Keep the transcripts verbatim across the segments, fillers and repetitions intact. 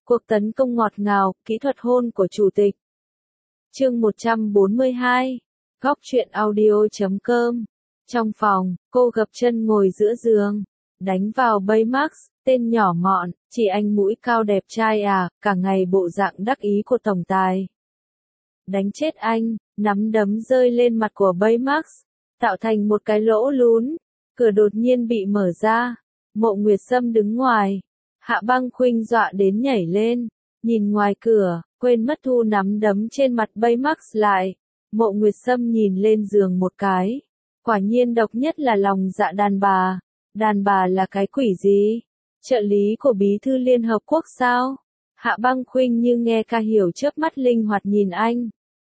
Cuộc tấn công ngọt ngào, kỹ thuật hôn của chủ tịch. Chương một trăm bốn mươi hai. Góc truyện audio chấm com. Trong phòng, cô gập chân ngồi giữa giường, đánh vào Baymax, tên nhỏ mọn, chị anh mũi cao đẹp trai à, cả ngày bộ dạng đắc ý của tổng tài. Đánh chết anh, nắm đấm rơi lên mặt của Baymax, tạo thành một cái lỗ lún. Cửa đột nhiên bị mở ra, Mộ Nguyệt Sâm đứng ngoài. Hạ Băng Khuynh dọa đến nhảy lên, nhìn ngoài cửa, quên mất thu nắm đấm trên mặt Baymax lại. Mộ Nguyệt Sâm nhìn lên giường một cái. Quả nhiên độc nhất là lòng dạ đàn bà. Đàn bà là cái quỷ gì? Trợ lý của Bí thư Liên Hợp Quốc sao? Hạ Băng Khuynh như nghe ca hiểu chớp mắt linh hoạt nhìn anh.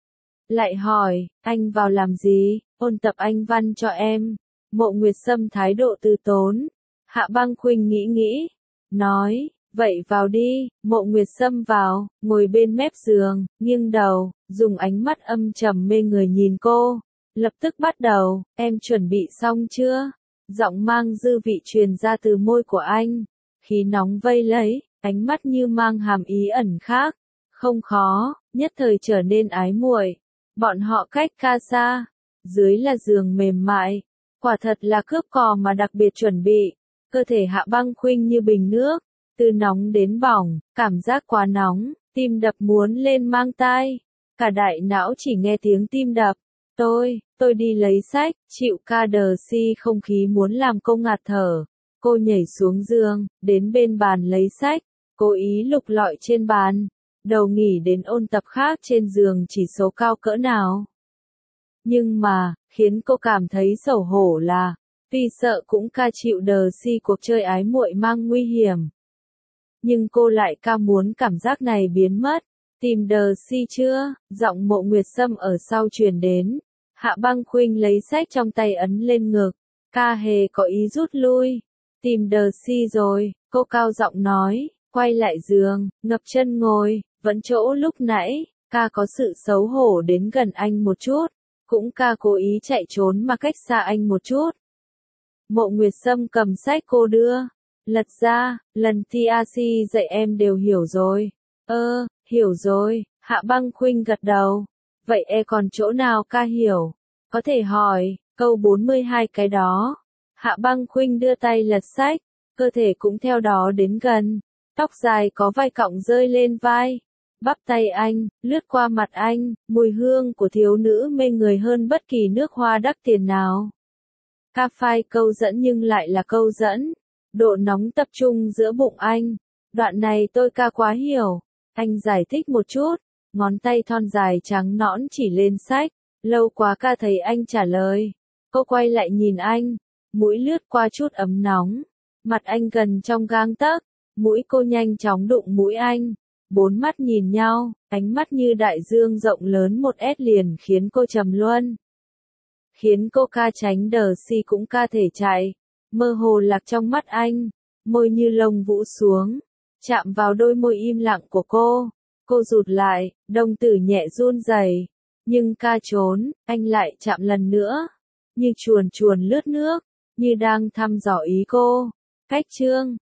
Lại hỏi, anh vào làm gì? Ôn tập Anh văn cho em. Mộ Nguyệt Sâm thái độ từ tốn. Hạ Băng Khuynh nghĩ nghĩ, nói, vậy vào đi. Mộ Nguyệt Sâm vào, ngồi bên mép giường, nghiêng đầu, dùng ánh mắt âm trầm mê người nhìn cô. Lập tức bắt đầu, em chuẩn bị xong chưa? Giọng mang dư vị truyền ra từ môi của anh. Khí nóng vây lấy, ánh mắt như mang hàm ý ẩn khác. Không khó, nhất thời trở nên ái muội. Bọn họ cách ca xa, dưới là giường mềm mại. Quả thật là cướp cò mà đặc biệt chuẩn bị. Cơ thể Hạ Băng Khuynh như bình nước, từ nóng đến bỏng, cảm giác quá nóng, tim đập muốn lên mang tai. Cả đại não chỉ nghe tiếng tim đập. Tôi, tôi đi lấy sách, chịu ca đờ si không khí muốn làm cô ngạt thở. Cô nhảy xuống giường, đến bên bàn lấy sách, cố ý lục lọi trên bàn. Đầu nghỉ đến ôn tập khác trên giường chỉ số cao cỡ nào. Nhưng mà, khiến cô cảm thấy xấu hổ là, vì sợ cũng ca chịu đờ si cuộc chơi ái muội mang nguy hiểm. Nhưng cô lại ca muốn cảm giác này biến mất. Tìm đờ si chưa? Giọng Mộ Nguyệt Sâm ở sau truyền đến. Hạ Băng Khuynh lấy sách trong tay ấn lên ngực. Ca hề có ý rút lui. Tìm đờ si rồi, cô cao giọng nói, quay lại giường, ngập chân ngồi, vẫn chỗ lúc nãy. Ca có sự xấu hổ đến gần anh một chút. Cũng ca cố ý chạy trốn mà cách xa anh một chút. Mộ Nguyệt Sâm cầm sách cô đưa. Lật ra, lần tê a xê dạy em đều hiểu rồi. Ơ, hiểu rồi. Hạ Băng Khuynh gật đầu. Vậy e còn chỗ nào ca hiểu? Có thể hỏi, câu bốn mươi hai cái đó. Hạ Băng Khuynh đưa tay lật sách, cơ thể cũng theo đó đến gần. Tóc dài có vai cọng rơi lên vai. Bắp tay anh, lướt qua mặt anh, mùi hương của thiếu nữ mê người hơn bất kỳ nước hoa đắt tiền nào. Ca phai câu dẫn nhưng lại là câu dẫn. Độ nóng tập trung giữa bụng anh. Đoạn này tôi ca quá hiểu. Anh giải thích một chút. Ngón tay thon dài trắng nõn chỉ lên sách. Lâu quá ca thấy anh trả lời. Cô quay lại nhìn anh. Mũi lướt qua chút ấm nóng. Mặt anh gần trong gang tấc. Mũi cô nhanh chóng đụng mũi anh. Bốn mắt nhìn nhau, ánh mắt như đại dương rộng lớn một ét liền khiến cô trầm luân. Khiến cô ca tránh đờ si cũng ca thể chạy. Mơ hồ lạc trong mắt anh. Môi như lông vũ xuống. Chạm vào đôi môi im lặng của cô. Cô rụt lại, đồng tử nhẹ run rẩy. Nhưng ca trốn, anh lại chạm lần nữa. Như chuồn chuồn lướt nước. Như đang thăm dò ý cô. Cách chương.